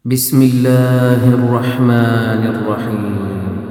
بسم الله الرحمن الرحيم.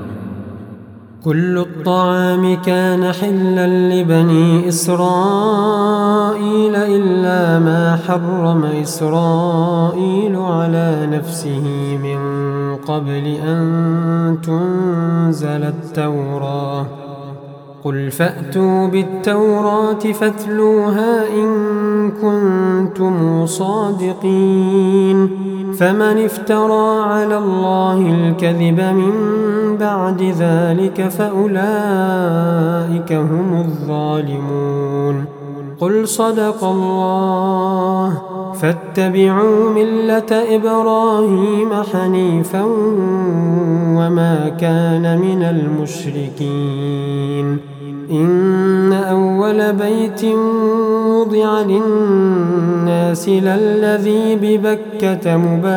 كل الطعام كان حلا لبني إسرائيل إلا ما حرم إسرائيل على نفسه من قبل أن تنزل التوراة. قل فأتوا بالتوراة فاتلوها إن كنتم صادقين. فمن افترى على الله الكذب من بعد ذلك فأولئك هم الظالمون. قل صدق الله. فاتبعوا ملة إبراهيم حنيفا وما كان من المشركين. إن أول بيت وضع للناس للذي ببكة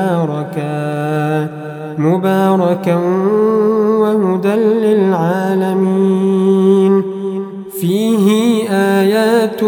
مباركا وهدى للعالمين. فيه آيات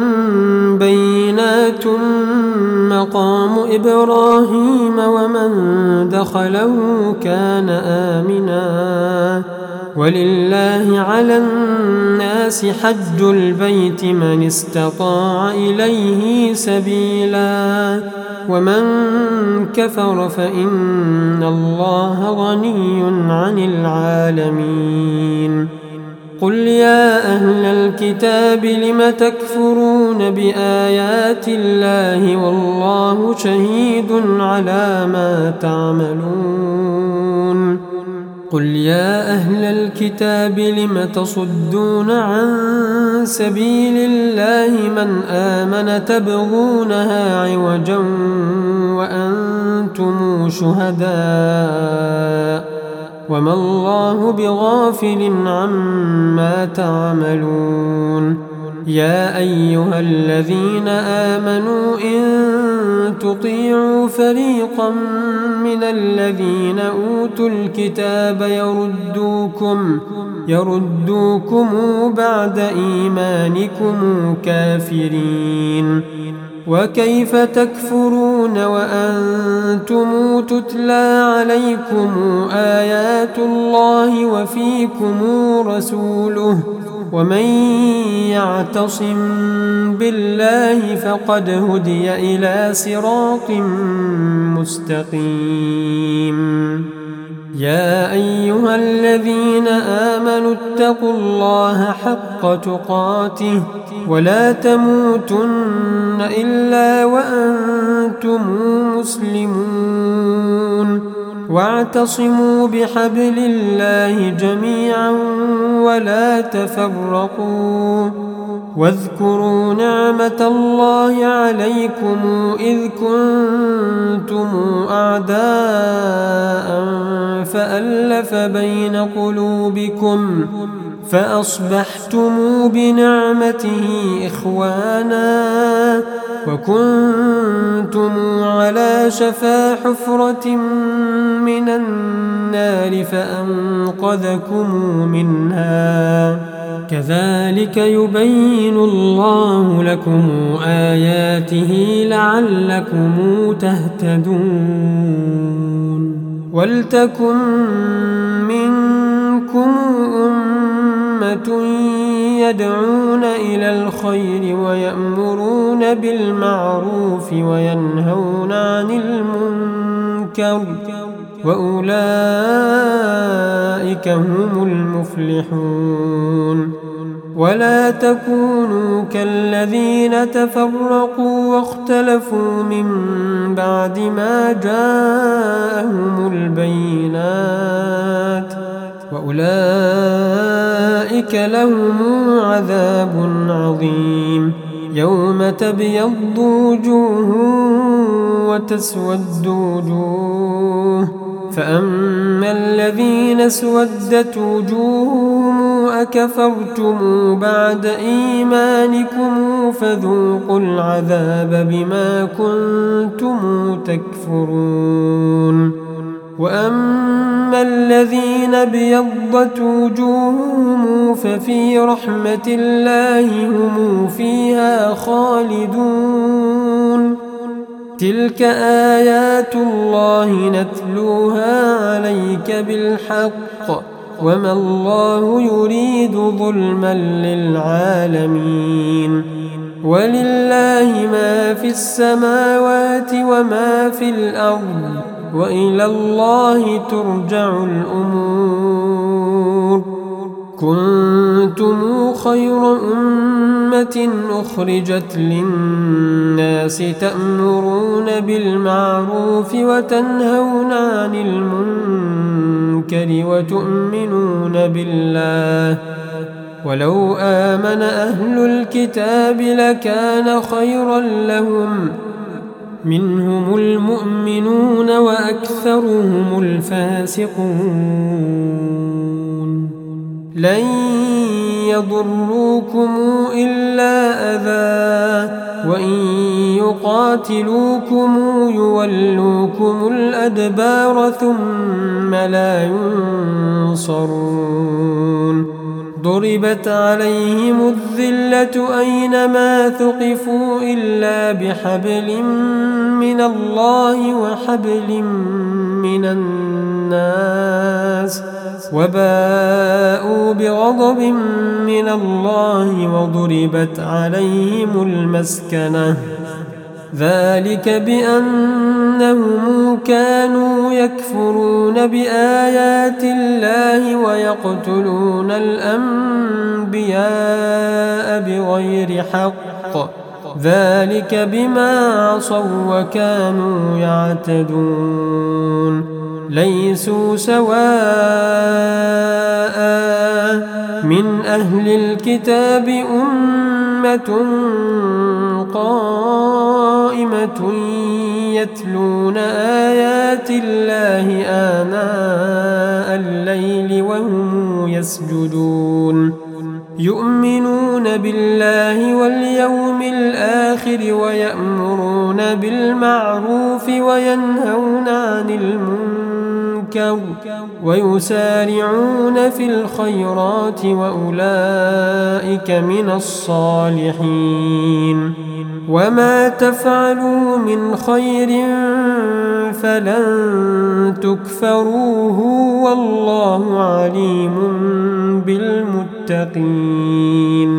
بينات مقام إبراهيم ومن دخله كان آمنا. ولله على الناس حج البيت من استطاع إليه سبيلا ومن كفر فإن الله غني عن العالمين. قل يا أهل الكتاب لم تكفرون بآيات الله والله شهيد على ما تعملون. قل يا أهل الكتاب لم تصدون عن سبيل الله من آمن تبغونها عوجا وأنتم شهداء وما الله بغافل عما تعملون. يا أيها الذين آمنوا إن تطيعوا فريقا من الذين أوتوا الكتاب يردوكم بعد إيمانكم كافرين. وكيف تكفرون وأنتم تتلى عليكم آيات الله وفيكم رسوله ومن يعتصم بالله فقد هدي إلى صراط مستقيم. يا أيها الذين آمنوا اتقوا الله حق تقاته ولا تموتن إلا وأنتم مسلمون. واعتصموا بحبل الله جميعا ولا تفرقوا. واذكروا نعمة الله عليكم إذ كنتم أعداء فألف بين قلوبكم فأصبحتم بنعمته إخوانا وكنتم على شفا حفرة من النار فأنقذكم منها. كذلك يبين الله لكم آياته لعلكم تهتدون. ولتكن منكم أمة يدعون إلى الخير ويأمرون بالمعروف وينهون عن المنكر وأولئك هم المفلحون. ولا تكونوا كالذين تفرقوا واختلفوا من بعد ما جاءهم البينات وأولئك لهم عذاب عظيم. يوم تبيض وجوه وتسود وجوه فأما الذين اسودت وجوههم أكفرتم بعد إيمانكم فذوقوا العذاب بما كنتم تكفرون. وأما الذين ابيضت وجوههم ففي رحمة الله هم فيها خالدون. تلك آيات الله الله نتلوها عليك بالحق وما الله يريد ظلما للعالمين ولله ما في السماوات وما في الأرض وإلى الله ترجع الأمور كنتم خير أمة أخرجت للناس تأمرون بالمعروف وتنهون عن المنكر وتؤمنون بالله ولو آمن أهل الكتاب لكان خيرا لهم منهم المؤمنون وأكثرهم الفاسقون لن يضروكم إلا أذى وإن يقاتلوكم يولوكم الأدبار ثم لا ينصرون ضربت عليهم الذلة أينما ثقفوا إلا بحبل من الله وحبل من الناس وباءوا بغضب من الله وضربت عليهم المسكنة ذلك بأنهم كانوا يكفرون بآيات الله ويقتلون الأنبياء بغير حق ذلك بما عصوا وكانوا يعتدون ليسوا سواء من أهل الكتاب أمة قائمة يتلون آيات الله آناء الليل وهم يسجدون يؤمنون بالله واليوم الآخر ويأمرون بالمعروف وينهون عن المنكر ويسارعون في الخيرات وأولئك من الصالحين وما تفعلوا من خير فلن تكفروه والله عليم بالمتقين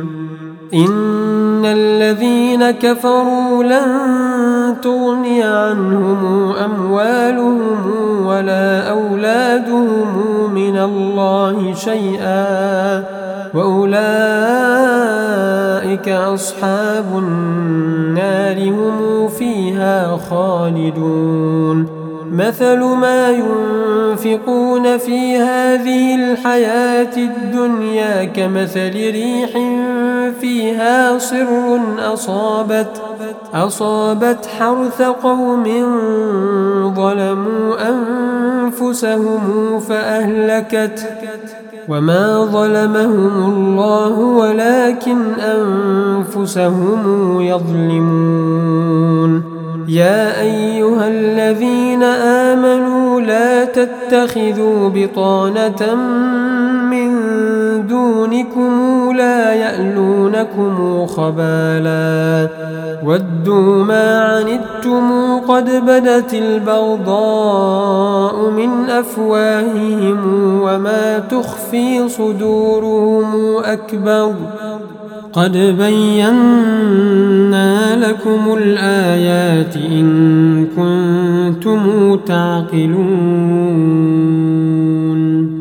إن الذين كفروا لن تغني عنهم أموالهم ولا أولادهم من الله شيئا وأولئك أصحاب النار هم فيها خالدون مثل ما ينفقون في هذه الحياة الدنيا كمثل ريح فيها صر أصابت حرث قوم ظلموا أنفسهم فأهلكت وما ظلمهم الله ولكن أنفسهم يظلمون يا أيها الذين آمنوا لا تتخذوا بطانة من دونكم لا يألونكم خبالا ودوا ما عنتم قد بدت البغضاء من أفواههم وما تخفي صدورهم أكبر قد بينا لكم الآيات إن كنتم تعقلون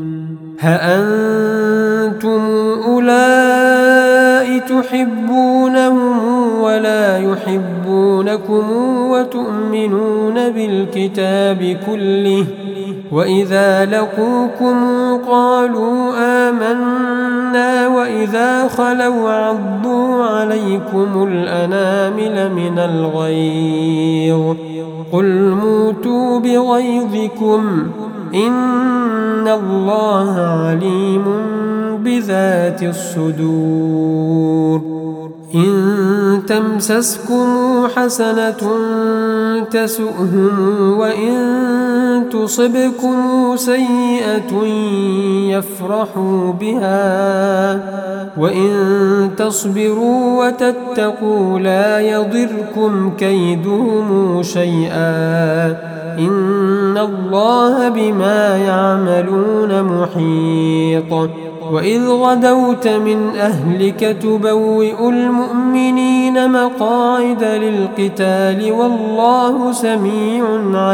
هأنتم أولئك تحبونهم ولا يحبونكم وتؤمنون بالكتاب كله وإذا لقوكم قالوا آمنا وإذا خلوا عضوا عليكم الأنامل من الغيظ قل موتوا بغيظكم إن الله عليم بذات الصدور إن تمسسكم حسنة تسؤهم وإن تصبكم سيئة يفرحوا بها وإن تصبروا وتتقوا لا يضركم كيدهم شيئا إن الله بما يعملون محيط وإذ غدوت من أهلك تبوئ المؤمنين مقاعد للقتال والله سميع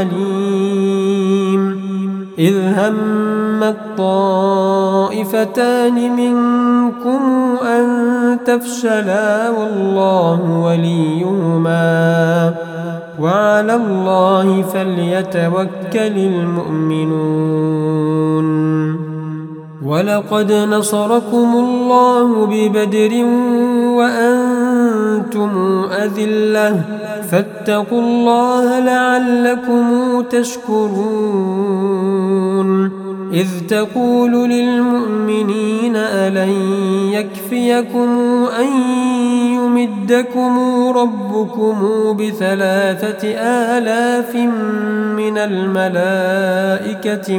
عليم إذ همت طائفتان منكم أن تفشلا والله وليهما وعلى الله فليتوكل المؤمنون ولقد نصركم الله ببدر وأنتم أذلة فاتقوا الله لعلكم تشكرون إذ تقول للمؤمنين ألن يكفيكم أن يمدكم ربكم ب3,000 من الملائكة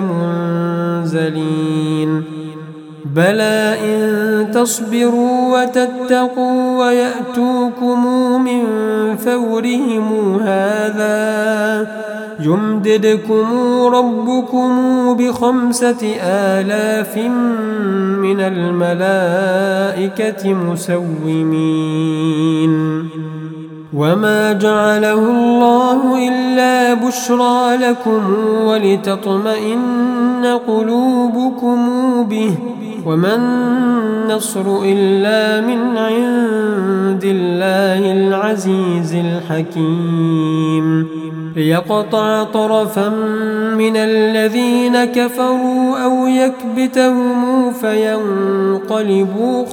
منزلين بلى إن تصبروا وتتقوا ويأتوكم من فورهم هذا يمددكم ربكم ب5,000 من الملائكة مسومين وما جعله الله إلا بشرى لكم ولتطمئن قلوبكم به وما النصر إلا من عند الله العزيز الحكيم ليقطع طرفا من الذين كفروا أو يكبتهم فينقلبوا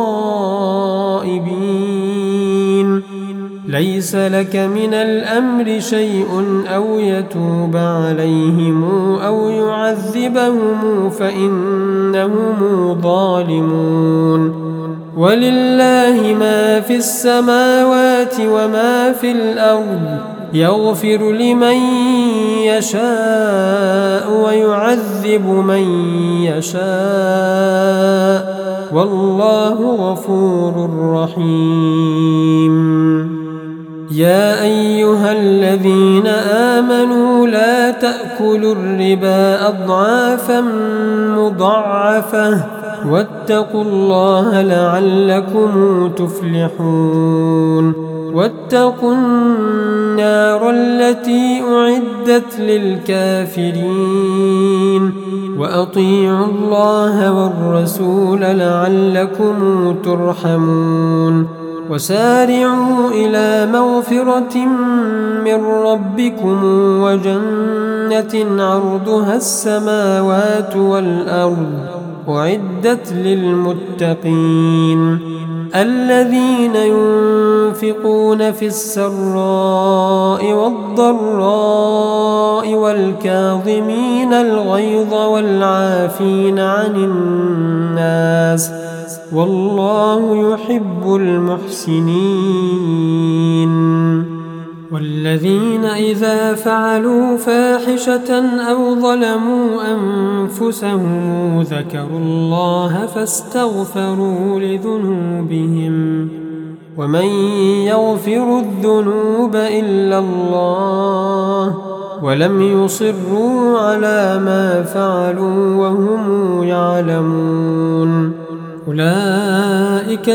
خائبين ليس لك من الأمر شيء أو يتوب عليهم أو يعذبهم فإنهم ظالمون ولله ما في السماوات وما في الأرض يغفر لمن يشاء ويعذب من يشاء والله غفور رحيم يا أيها الذين آمنوا لا تأكلوا الربا أضعافا مضاعفة واتقوا الله لعلكم تفلحون واتقوا النار التي أعدت للكافرين وأطيعوا الله والرسول لعلكم ترحمون وسارعوا إلى مغفرة من ربكم وجنة عرضها السماوات والأرض أعدت للمتقين الذين ينفقون في السراء والضراء والكاظمين الغيظ والعافين عن الناس والله يحب المحسنين والذين إذا فعلوا فاحشة أو ظلموا أنفسهم ذكروا الله فاستغفروا لذنوبهم ومن يغفر الذنوب إلا الله ولم يصروا على ما فعلوا وهم يعلمون أولئك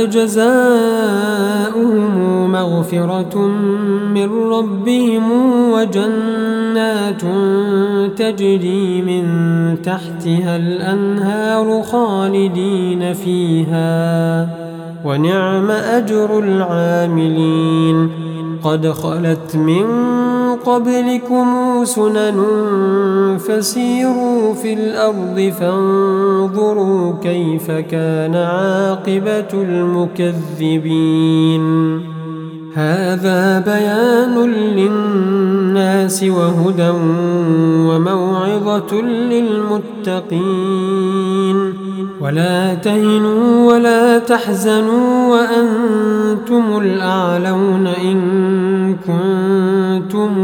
جزاؤهم مغفرة من ربهم وجنات تجري من تحتها الأنهار خالدين فيها ونعم أجر العاملين قد خلت من قبلكم سنن فسيروا في الأرض فانظروا كيف كان عاقبة المكذبين هذا بيان للناس وهدى وموعظة للمتقين ولا تهنوا ولا تحزنوا وأنتم الأعلون إن كنتم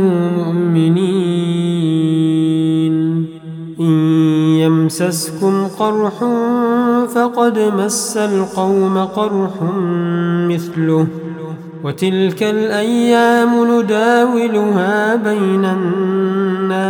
مؤمنين إن يمسسكم قرح فقد مس القوم قرح مثله وتلك الأيام نداولها بين الناس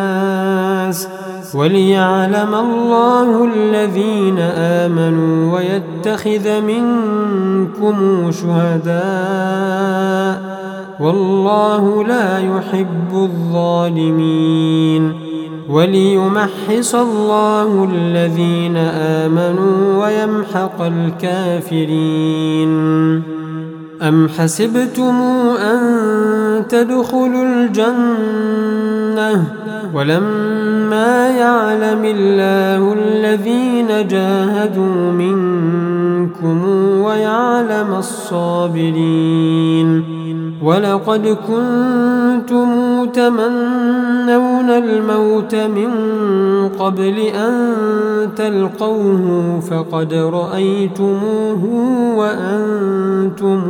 الناس وليعلم الله الذين آمنوا ويتخذ منكم شهداء والله لا يحب الظالمين وليمحص الله الذين آمنوا ويمحق الكافرين. أم حسبتم أن تدخلوا الجنة ولما يعلم الله الذين جاهدوا منكم ويعلم الصابرين ولقد كنتم تمنون الموت من قبل أن تلقوه فقد رأيتموه وأنتم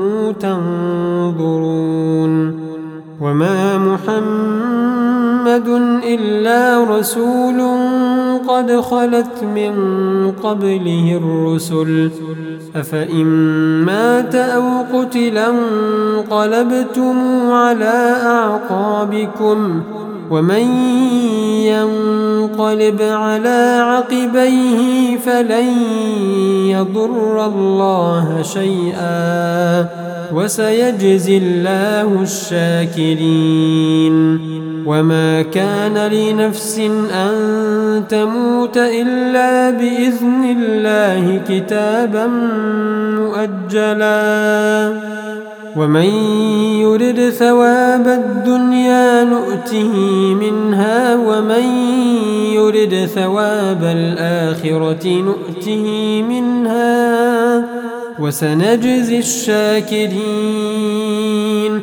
تنظرون وما محمد إلا رسول قد خلت من قبله الرسل أفإن مات أو قتلا انقلبتم على أعقابكم ومن ينقلب على عقبيه فلن يضر الله شيئا وسيجزي الله الشاكرين. وما كان لنفس أن تموت إلا بإذن الله كتابا مؤجلا ومن يرد ثواب الدنيا نؤته منها ومن يرد ثواب الآخرة نؤته منها وسنجزي الشاكرين.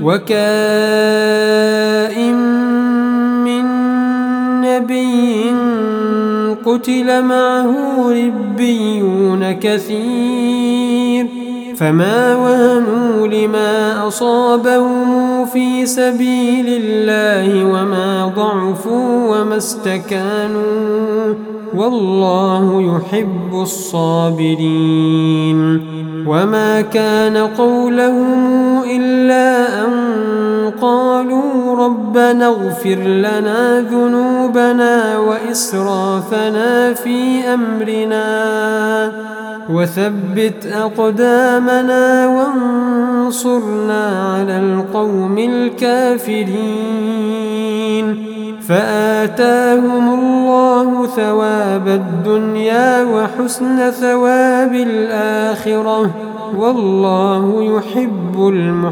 وكائن من نبي قتل معه ربيون كثير فما وهنوا لما أصابهم في سبيل الله وما ضعفوا وما استكانوا والله يحب الصابرين. وما كان قولهم إلا أن قالوا ربنا اغفر لنا ذنوبنا وإسرافنا في أمرنا وثبت أقدامنا وانصرنا على القوم الكافرين. فآتاهم الله ثواب الدنيا وحسن ثواب الآخرة والله يحب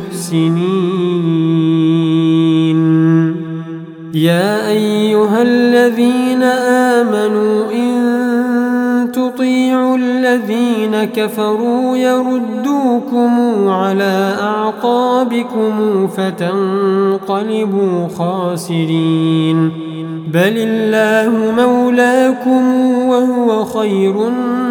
المحسنين. يا أيها الذين آمنوا إن تطيعوا الذين كفروا يردوكم على أعقابكم فتنقلبوا خاسرين بل الله مولاكم وهو خير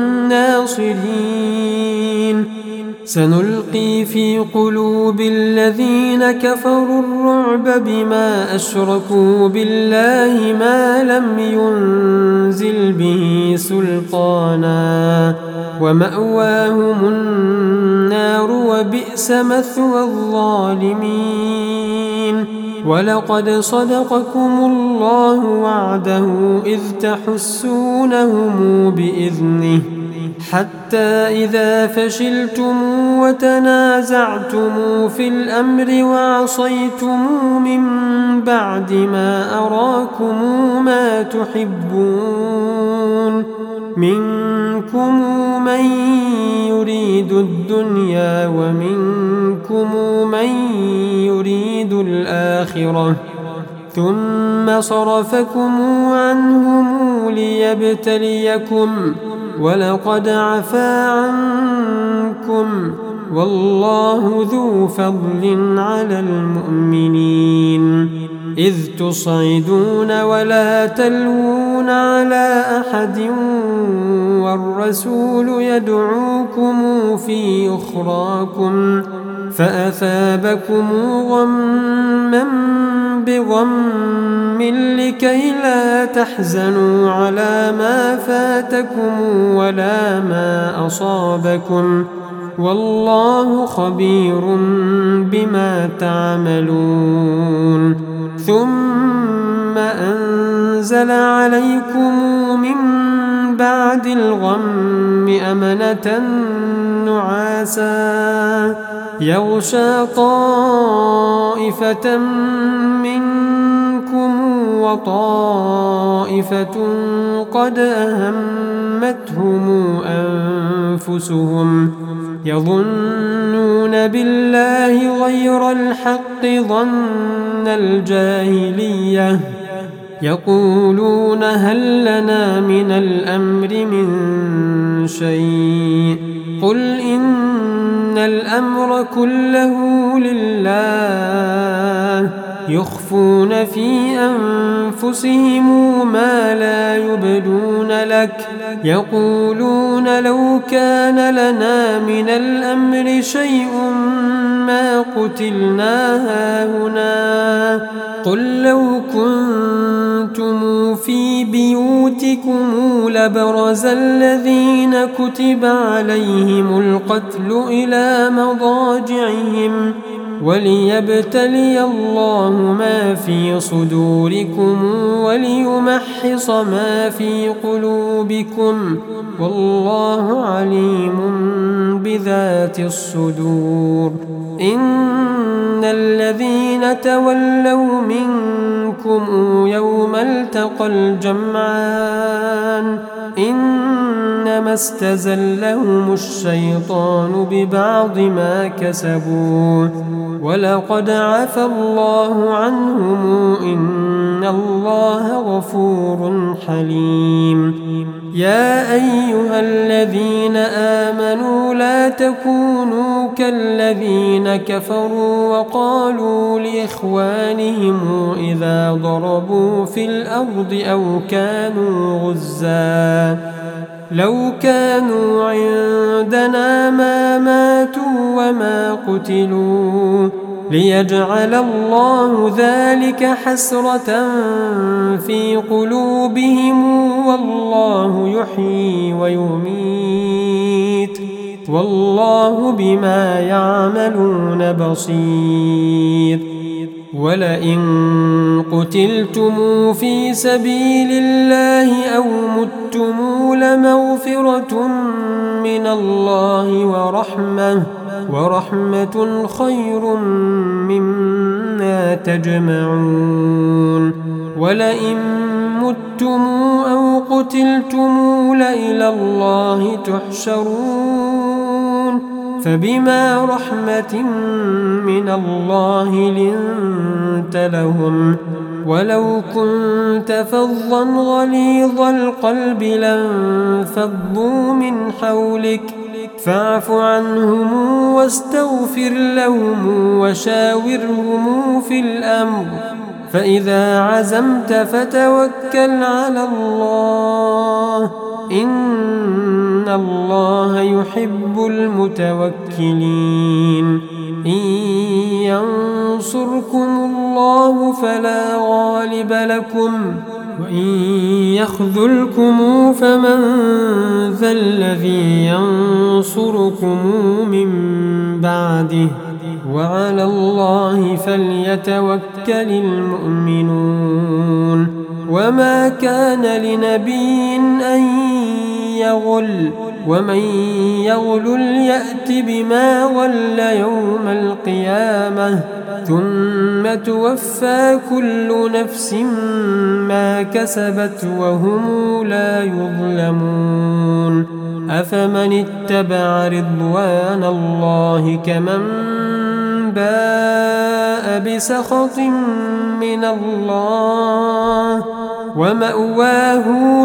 الناصرين. سنلقي في قلوب الذين كفروا الرعب بما أشركوا بالله ما لم ينزل به سلطانا ومأواهم النار وبئس مثوى الظالمين. ولقد صدقكم الله وعده إذ تحسونهم بإذنه حتى إذا فشلتم وتنازعتم في الأمر وعصيتم من بعد ما أراكم ما تحبون منكم من يريد الدنيا ومنكم من يريد الآخرة ثم صرفكم عنهم ليبتليكم ولقد عفا عنكم والله ذو فضل على المؤمنين. إذ تصعدون ولا تلوون على أحد والرسول يدعوكم في أخراكم فأثابكم غما بغم لكي لا تحزنوا على ما فاتكم ولا ما أصابكم والله خبير بما تعملون. ثم أنزل وأنزل عليكم من بعد الغم أمنة نعاسا يغشى طائفة منكم وطائفة قد أهمتهم أنفسهم يظنون بالله غير الحق ظن الجاهلية يقولون هل لنا من الأمر من شيء قل إن الأمر كله لله يخفون في أنفسهم ما لا يبدون لك يقولون لو كان لنا من الأمر شيء ما قتلنا هاهنا قل لو كنتم في بيوتكم لبرز الذين كتب عليهم القتل إلى مضاجعهم وليبتلي الله ما في صدوركم وليمحص ما في قلوبكم والله عليم بذات الصدور إن الذين تولوا منكم يوم التقى الجمعان إنما استزلهم الشيطان ببعض ما كسبوا ولقد عفى الله عنهم إن الله غفور حليم يا أيها الذين آمنوا لا تكونوا كالذين كفروا وقالوا لإخوانهم إذا ضربوا في الأرض أو كانوا غزا لو كانوا عندنا ما ماتوا وما قتلوا ليجعل الله ذلك حسرة في قلوبهم والله يحيي ويميت والله بما يعملون بصير ولئن قتلتم في سبيل الله أو متم لمغفرة من الله ورحمة خير مما تجمعون ولئن متم أو قتلتم لإلى الله تحشرون فبما رحمة من الله لنت لهم ولو كنت فظا غليظ القلب لانفضوا من حولك فاعف عنهم واستغفر لهم وشاورهم في الأمر فإذا عزمت فتوكل على الله إن الله يحب المتوكلين إن ينصركم الله فلا غالب لكم وإن يخذلكم فمن ذا الذي ينصركم من بعده وعلى الله فليتوكل المؤمنون وما كان لنبي أن يغل ومن يغل يأت بما غل يوم القيامة ثم توفى كل نفس ما كسبت وهم لا يظلمون أفمن اتبع رضوان الله كمن باء بسخط من الله ومأواه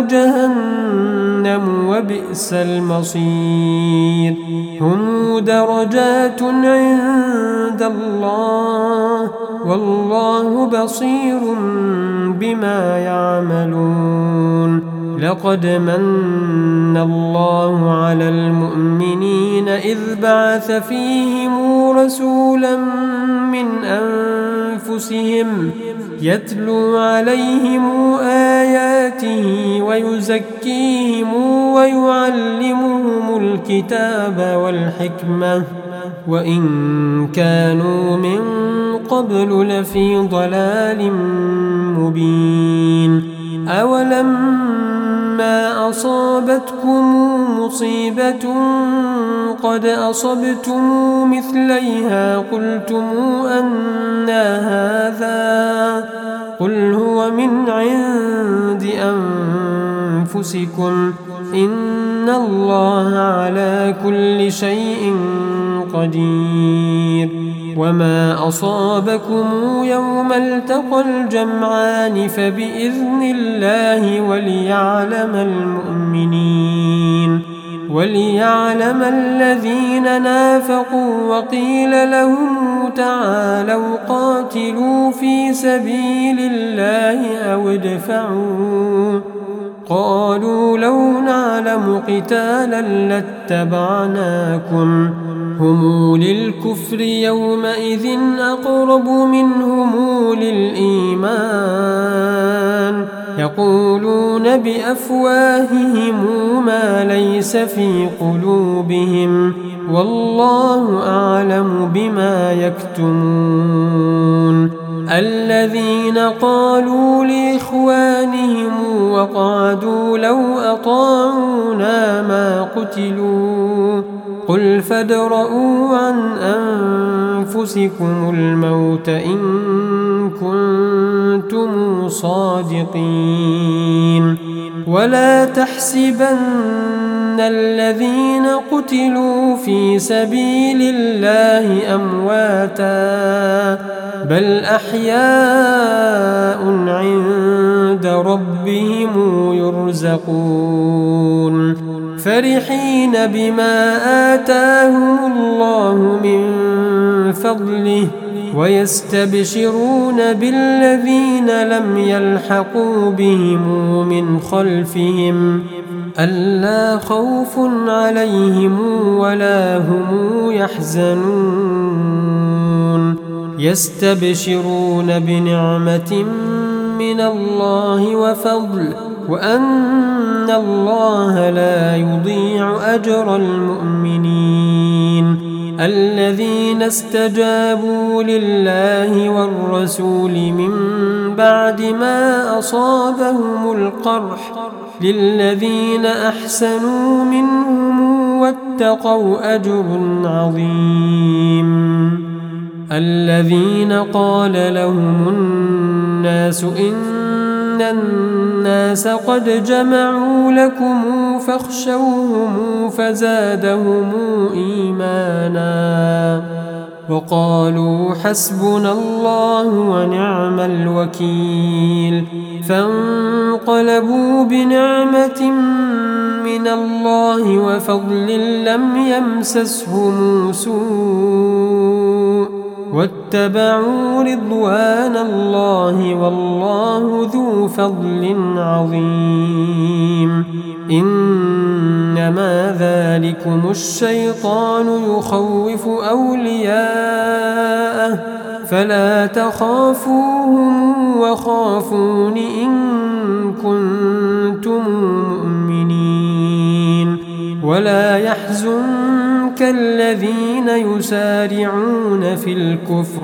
جهنم وبئس المصير هم درجات عند الله والله بصير بما يعملون لقد من الله على المؤمنين إذ بعث فيهم رسولا من أنفسهم يتلو عليهم آياته ويزكيهم ويعلمهم الكتاب والحكمة وإن كانوا من قبل لفي ضلال مبين أولما أصابتكم مصيبة قد أصبتم مثليها قلتم أنى هذا قل هو من عند أنفسكم إن الله على كل شيء قدير وما أصابكم يوم التقى الجمعان فبإذن الله وليعلم الذين نافقوا وقيل لهم تعالوا قاتلوا في سبيل الله أو ادفعوا قالوا لو نعلم قتالا لاتبعناكم هم للكفر يومئذ أقرب منهم للإيمان يقولون بأفواههم ما ليس في قلوبهم والله أعلم بما يكتمون الذين قالوا لإخوانهم وقعدوا لو أطاعونا ما قتلوا قل فادرءوا عن أنفسكم الموت إن كنتم صادقين ولا تحسبن الذين قتلوا في سبيل الله أمواتا بل أحياء عند ربهم يرزقون فرحين بما آتاهم الله من فضله ويستبشرون بالذين لم يلحقوا بهم من خلفهم ألا خوف عليهم ولا هم يحزنون يستبشرون بنعمة من الله وفضل وأن الله لا يضيع أجر المؤمنين الذين استجابوا لله والرسول من بعد ما أصابهم القرح للذين أحسنوا منهم واتقوا أجر عظيم الذين قال لهم الناس إن الناس قد جمعوا لكم فاخشوهم فزادهم إيمانا وقالوا حسبنا الله ونعم الوكيل فانقلبوا بنعمة من الله وفضل لم يمسسهم سوء واتبعوا رضوان الله والله ذو فضل عظيم إنما ذلكم الشيطان يخوف أولياءه فلا تخافوهم وخافون إن كنتم مؤمنين ولا يحزنك الذين يسارعون في الكفر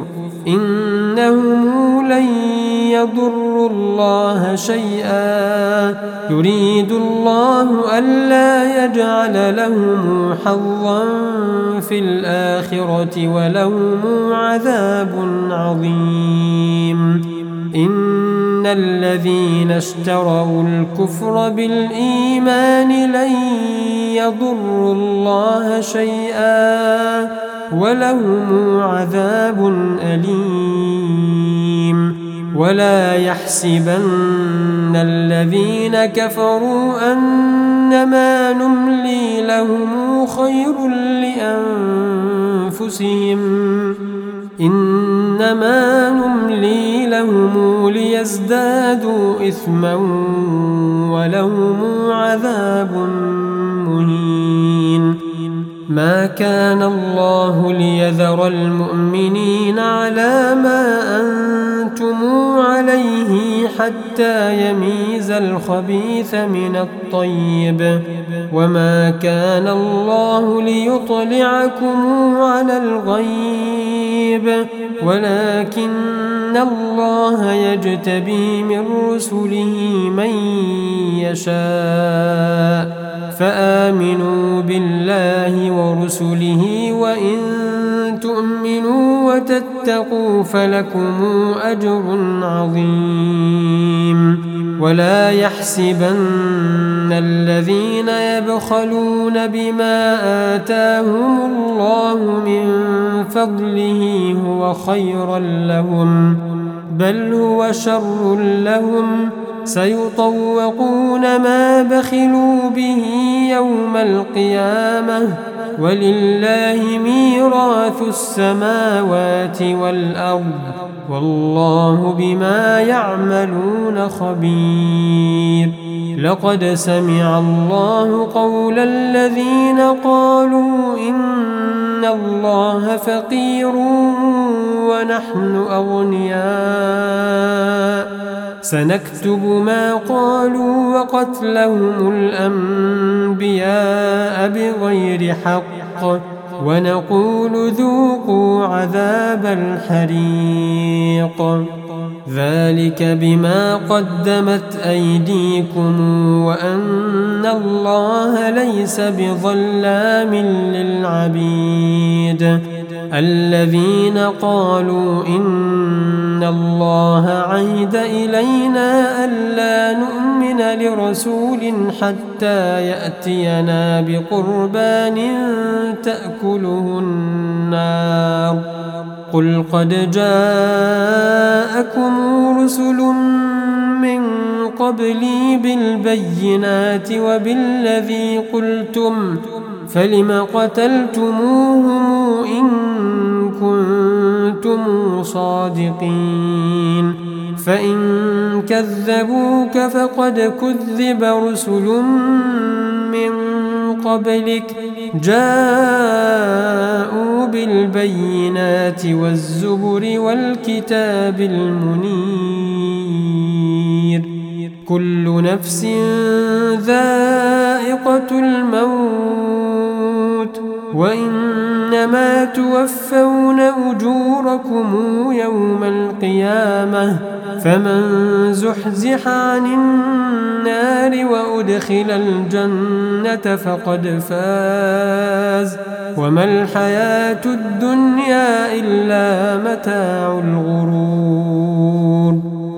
إنهم لن يضروا الله شيئا يريد الله ألا يجعل لهم حظا في الآخرة ولهم عذاب عظيم إن الذين اشتروا الكفر بالإيمان لن يضروا الله شيئا ولهم عذاب أليم ولا يحسبن الذين كفروا أنما نملي لهم خير لأنفسهم إنما نملي لهم ليزدادوا إثما ولهم عذاب مهين ما كان الله ليذر المؤمنين على ما أنتم عليه حتى يميز الخبيث من الطيب وما كان الله ليطلعكم على الغيب ولكن الله يجتبي من رسله من يشاء فآمنوا بالله ورسله وإن تؤمنوا وتتقوا فلكم أجر عظيم ولا يحسبن الذين يبخلون بما آتاهم الله من فضله هو خيرا لهم بل هو شر لهم سيطوقون ما بخلوا به يوم القيامة ولله ميراث السماوات والأرض والله بما يعملون خبير لقد سمع الله قول الذين قالوا إن الله فقير ونحن أغنياء سنكتب ما قالوا وقتلهم الأنبياء بغير حق ونقول ذوقوا عذاب الحريق ذلك بما قدمت أيديكم وأن الله ليس بظلام للعبيد الذين قالوا إن الله عهد إلينا ألا نؤمن لرسول حتى يأتينا بقربان تأكله النار قل قد جاءكم رسل من قبلي بالبينات وبالذي قلتم فلم قتلتموهم إن كنتم صادقين فإن كذبوك فقد كذب رسل من قبلك جاءوا بالبينات والزبر والكتاب المنير كل نفس ذائقة الموت وإنما توفون أجوركم يوم القيامة فمن زحزح عن النار وأدخل الجنة فقد فاز وما الحياة الدنيا إلا متاع الغرور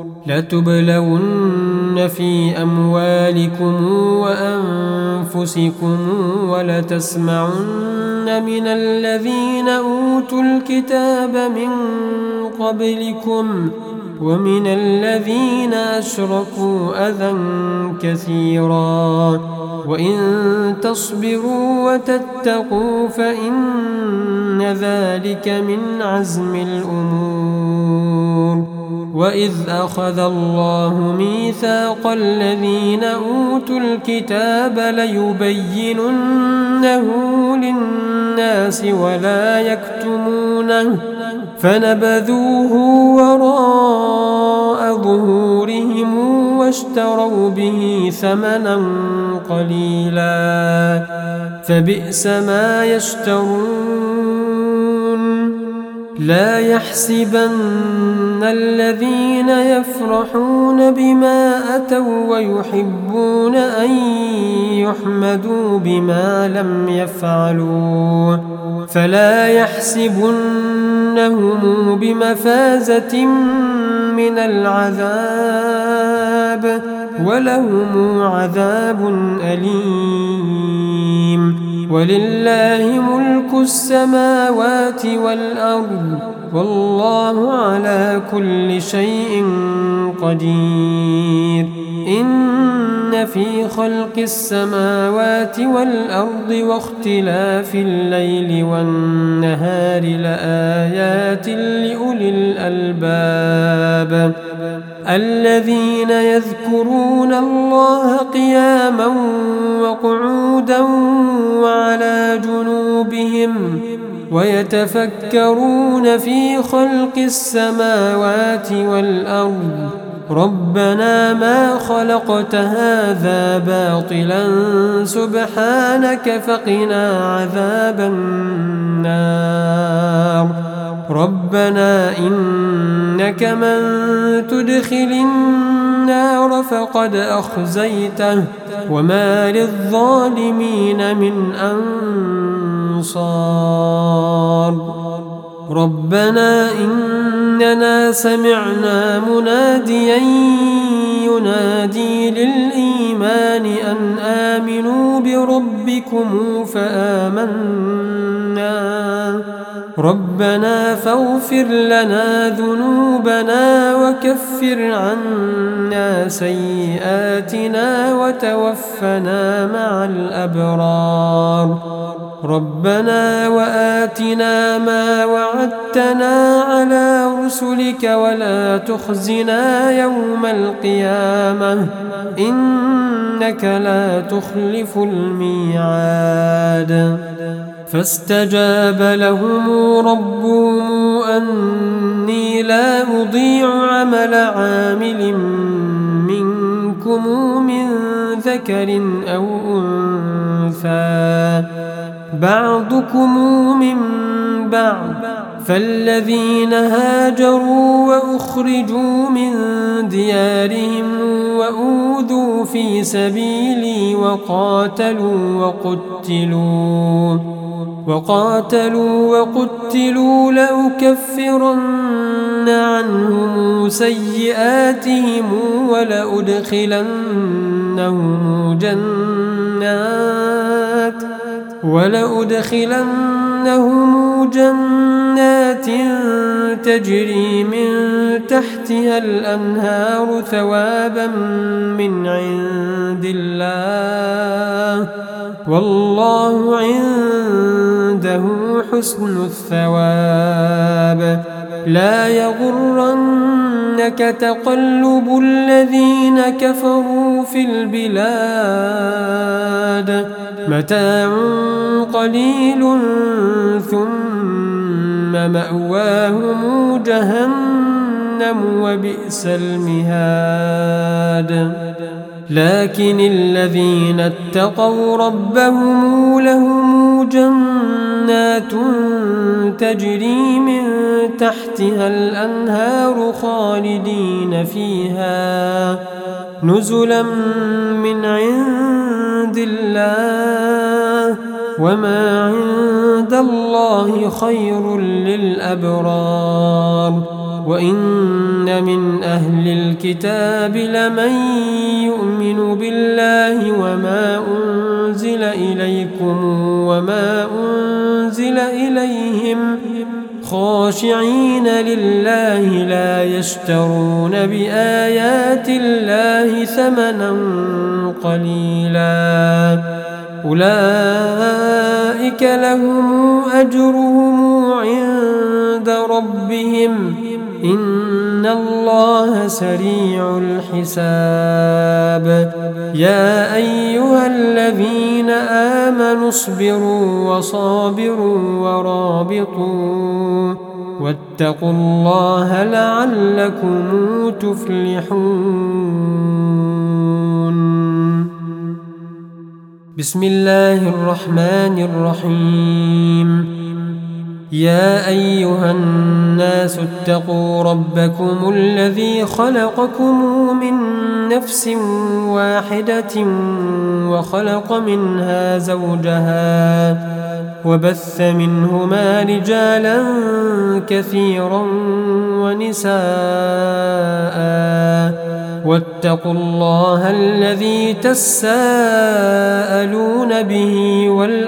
لتبلون في أموالكم وأنفسكم ولتسمعن من الذين أوتوا الكتاب من قبلكم ومن الذين أشركوا أذى كثيرا وإن تصبروا وتتقوا فإن ذلك من عزم الأمور وإذ أخذ الله ميثاق الذين أوتوا الكتاب ليبيننه للناس ولا يكتمونه فنبذوه وراء ظهورهم واشتروا به ثمنا قليلا فبئس ما يشترون لا يحسبن الذين يفرحون بما أتوا ويحبون أن يحمدوا بما لم يفعلوا فلا يحسبنهم بمفازة من العذاب ولهم عذاب أليم ولله ملك السماوات والأرض والله على كل شيء قدير إن في خلق السماوات والأرض واختلاف الليل والنهار لآيات لأولي الألباب الذين يذكرون الله قياما وقعودا وعلى جنوبهم ويتفكرون في خلق السماوات والأرض ربنا ما خلقت هذا باطلا سبحانك فقنا عذاب النار ربنا إنك من تدخل النار فقد أخزيته وما للظالمين من أنصار ربنا إننا سمعنا مناديا ينادي للإيمان أن آمنوا بربكم فآمنا ربنا فاغفر لنا ذنوبنا وكفر عنا سيئاتنا وتوفنا مع الأبرار ربنا وآتنا ما وعدتنا على رسلك ولا تخزنا يوم القيامة إنك لا تخلف الميعاد فاستجاب لهم ربهم أني لا أضيع عمل عامل منكم من ذكر أو أنثى بعضكم من بعض فالذين هاجروا وأخرجوا من ديارهم وأوذوا في سبيلي وقاتلوا لأكفرن عنهم سيئاتهم ولأدخلنهم جنات تجري من تحتها الأنهار ثوابا من عند الله والله عنده حسن الثواب لا يغرنك تقلب الذين كفروا في البلاد متاع قليل ثم مأواهم جهنم وبئس المهاد لكن الذين اتقوا ربهم لهم جنات تجري من تحتها الأنهار خالدين فيها نزلا من عند الله وما عند الله خير للأبرار وإن من أهل الكتاب لمن يؤمن بالله وما أنزل إليكم وما أنزل إليهم خاشعين لله لا يشترون بآيات الله ثمنا قليلا أولئك لهم أجرهم عند ربهم إن الله سريع الحساب يا أيها الذين آمنوا اصبروا وصابروا ورابطوا واتقوا الله لعلكم تفلحون بسم الله الرحمن الرحيم يا أيها الناس اتقوا ربكم الذي خلقكم من نفس واحدة وخلق منها زوجها وبث منهما رجالا كثيرا ونساء واتقوا الله الذي تساءلون به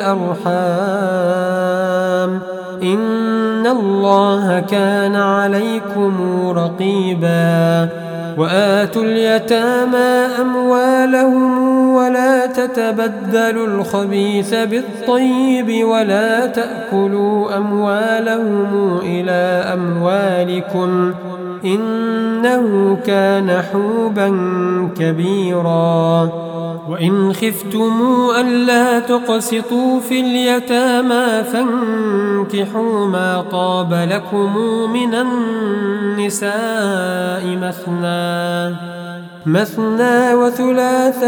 والأرحام إن الله كان عليكم رقيبا وآتوا اليتامى أموالهم ولا تتبدلوا الخبيث بالطيب ولا تأكلوا أموالهم إلى أموالكم إنه كان حوبا كبيرا وإن خفتموا ألا تقسطوا في اليتامى فانكحوا ما طاب لكم من النساء مثنى وثلاث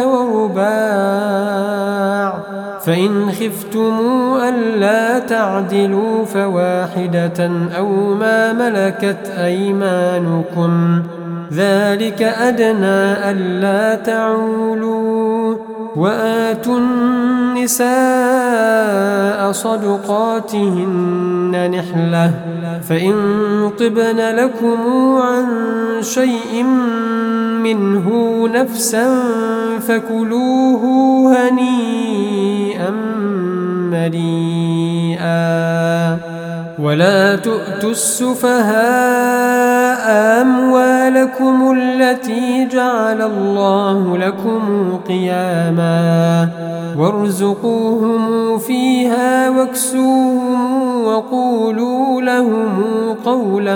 ورباع، فإن خفتم ألا تعدلوا فواحدة أو ما ملكت أيمانكم، ذلك أدنى ألا تعولوا. وآتوا النساء صدقاتهن نحلة، فإن طبن لكم عن شيء منه نفسا فكلوه هنيئا مريئا. ولا تؤتوا السفهاء أموالكم التي جعل الله لكم قياما، وارزقوهم فيها واكسوهم وقولوا لهم قولا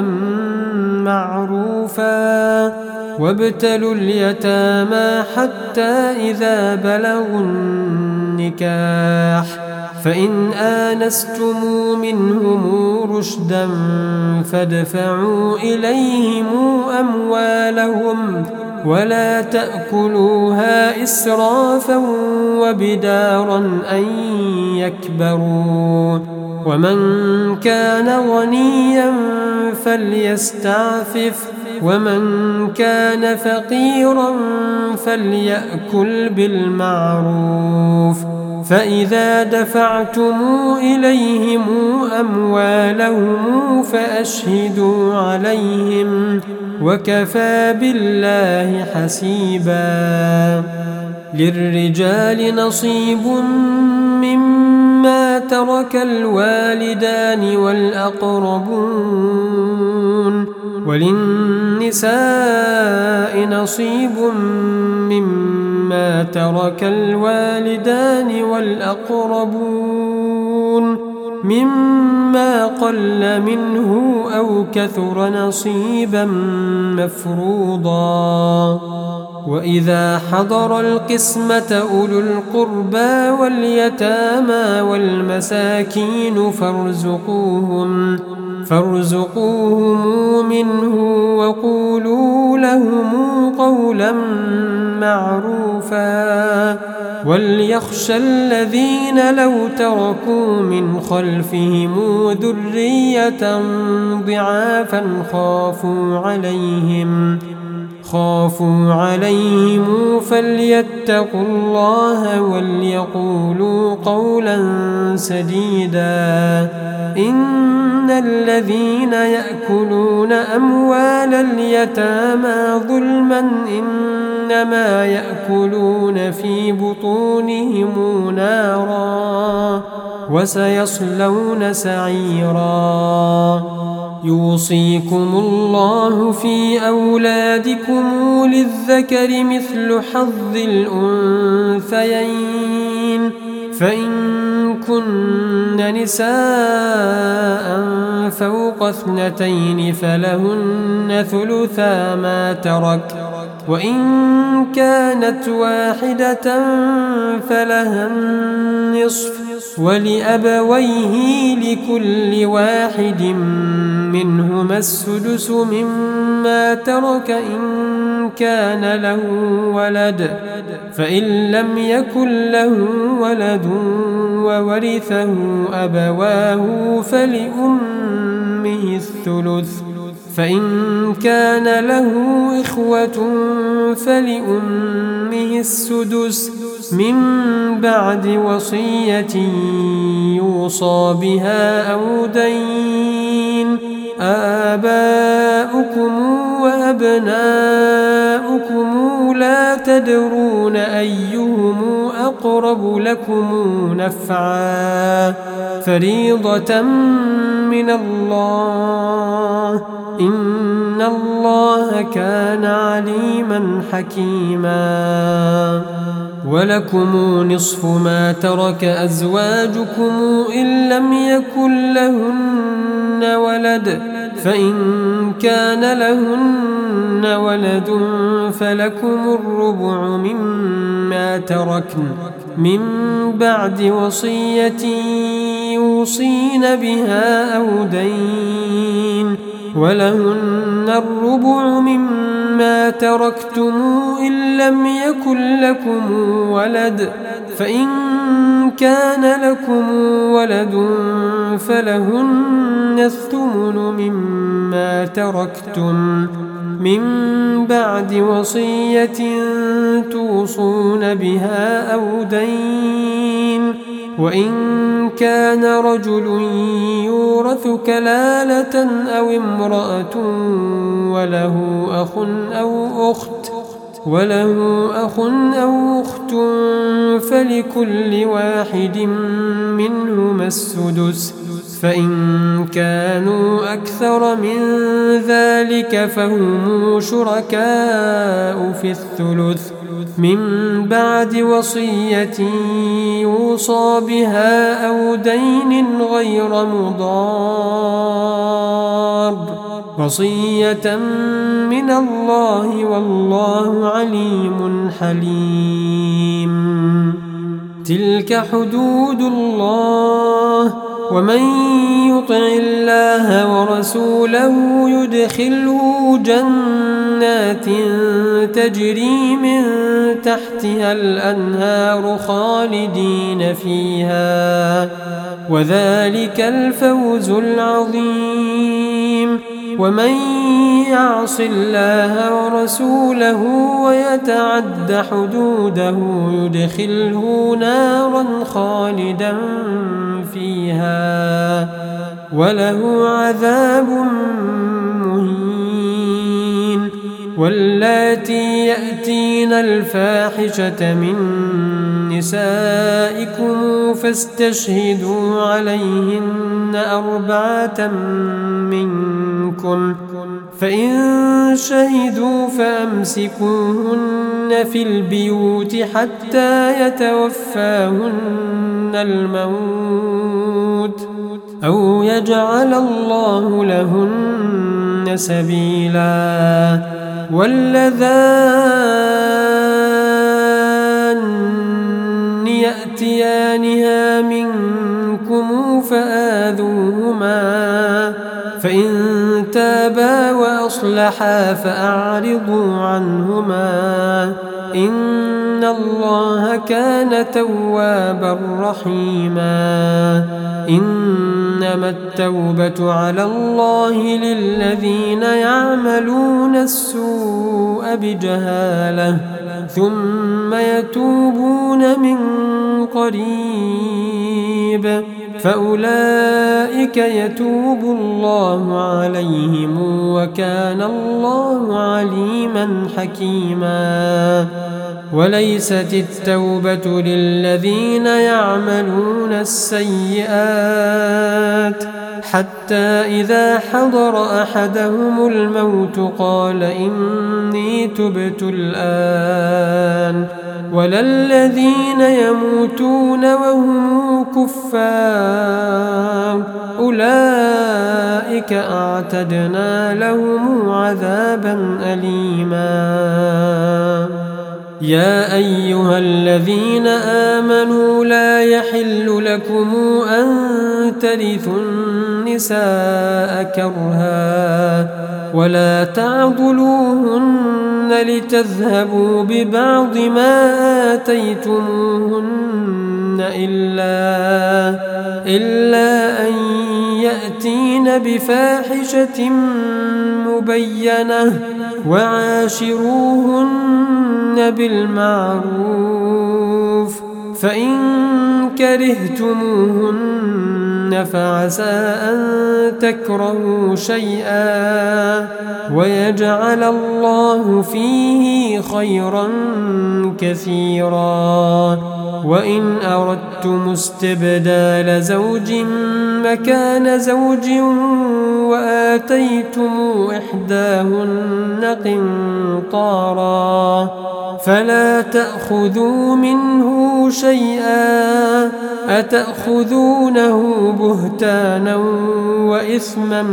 معروفا. وابتلوا اليتامى حتى إذا بلغوا النكاح، فإن آنستم منهم رشدا فادفعوا إليهم أموالهم، ولا تأكلوها إسرافا وبدارا أن يكبروا. ومن كان غنيا فليستعفف، ومن كان فقيرا فليأكل بالمعروف. فإذا دفعتم إليهم أموالهم فأشهدوا عليهم، وكفى بالله حسيبا. للرجال نصيب مما ترك الوالدان والأقربون، وللنساء نصيب مما ترك الوالدان والأقربون، مما قل منه أو كثر نصيبا مفروضا. وإذا حضر القسمة أولو القربى واليتامى والمساكين فارزقوهم منه وقولوا لهم قولا معروفا. وليخشى الذين لو تركوا من خلفهم ذرية ضعافا خافوا عليهم فليتقوا الله وليقولوا قولا سديدا. إن الذين يأكلون أموال اليتامى ظلما إنما يأكلون في بطونهم نارا وسيصلون سعيرا. يوصيكم الله في أولادكم للذكر مثل حظ الأنثيين، فإن كن نساء فوق 2 فلهن ثلثا ما ترك، وإن كانت واحدة فلها النصف، ولأبويه لكل واحد منهما السدس مما ترك إن كان له ولد، فإن لم يكن له ولد وورثه أبواه فلأمه الثلث، فإن كان له إخوة فلأمه السدس من بعد وصية يوصى بها أو دين. آباؤكم وأبناؤكم لا تدرون أيهم أقرب لكم نفعا، فريضة من الله، إن الله كان عليما حكيما. ولكم نصف ما ترك أزواجكم إن لم يكن لهن ولد، فإن كان لهن ولد فلكم الربع مما تركن من بعد وصية يوصين بها أو دين، ولهن الربع مما ما تركتم إن لم يكن لكم ولد فإن كان لكم ولد فلهن الثمن مما تركتم من بعد وصية توصون بها أو دين وإن كان رجل يورث كلالة أو امرأة وله أخ أو أخت فلكل واحد منهما السدس فإن كانوا أكثر من ذلك فهم شركاء في الثلث من بعد وصية يوصى بها أو دين غير مضار وصية من الله والله عليم حليم. تلك حدود الله ومن يطع الله ورسوله يدخله جنات تجري من تحتها الأنهار خالدين فيها وذلك الفوز العظيم. ومن يعص الله ورسوله ويتعد حدوده يدخله نارا خالدا فيها وله عذاب مهين. واللاتي يأتين الفاحشة من نسائكم فاستشهدوا عليهن 4 منكم فإن شهدوا فأمسكوهن في البيوت حتى يتوفاهن الموت أو يجعل الله لهن سبيلا. واللذان يأتيانها منكم فآذوهما فإن تابا وأصلحا فأعرضوا عنهما إن الله كان توابا رحيما. إنما التوبة على الله للذين يعملون السوء بجهالة ثم يتوبون من قريب فأولئك يتوب الله عليهم وكان الله عليما حكيما. وليست التوبة للذين يعملون السيئات حتى إذا حضر أحدهم الموت قال إني تبت الآن ولا الذين يموتون وهم كفار أولئك أعتدنا لهم عذابا أليما. يا أيها الذين آمنوا لا يحل لكم أن ترثوا النساء كرها ولا تعضلوهن لتذهبوا ببعض ما آتيتموهن إلا أن يأتين بفاحشة مبينة وعاشروهن بالمعروف فإن كرهتموهن فعسى أن تكرهوا شيئا ويجعل الله فيه خيرا كثيرا. وإن أردتم استبدال زوج مكان زوج وآتيتم إحداهن قنطارا فلا تأخذوا منه شيئا أتأخذونه بهتانا وإثما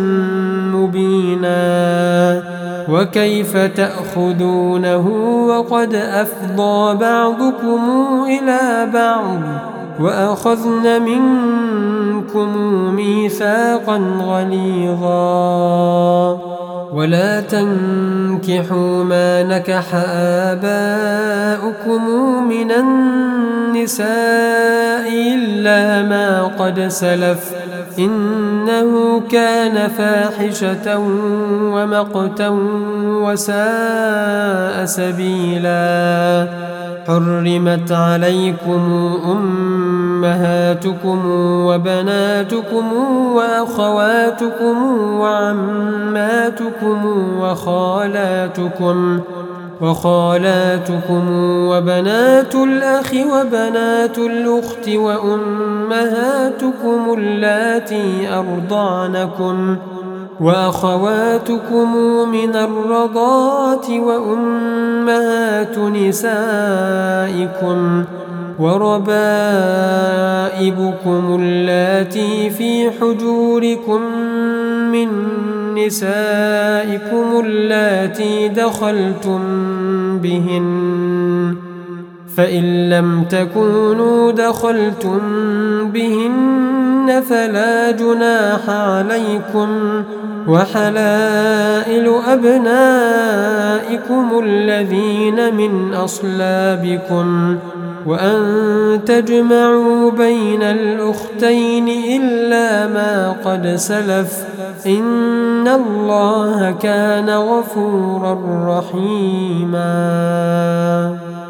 مبينا. وكيف تأخذونه وقد أفضى بعضكم إلى بعض وأخذن منكم ميثاقا غليظا. ولا تنكحوا ما نكح آباؤكم من النساء إلا ما قد سلف إنه كان فاحشة ومقتا وساء سبيلا. حرمت عليكم أمهاتكم وبناتكم وأخواتكم وعماتكم وخالاتكم وبنات الأخ وبنات الأخت وأمهاتكم اللاتي أرضعنكم وأخواتكم من الرضاعة وأمهات نسائكم وربائبكم اللاتي في حجوركم من نسائكم اللاتي دخلتم بهن فإن لم تكونوا دخلتم بهن فلا جناح عليكم وحلائل أبنائكم الذين من أصلابكم وأن تجمعوا بين الأختين إلا ما قد سلف إن الله كان غفورا رحيما.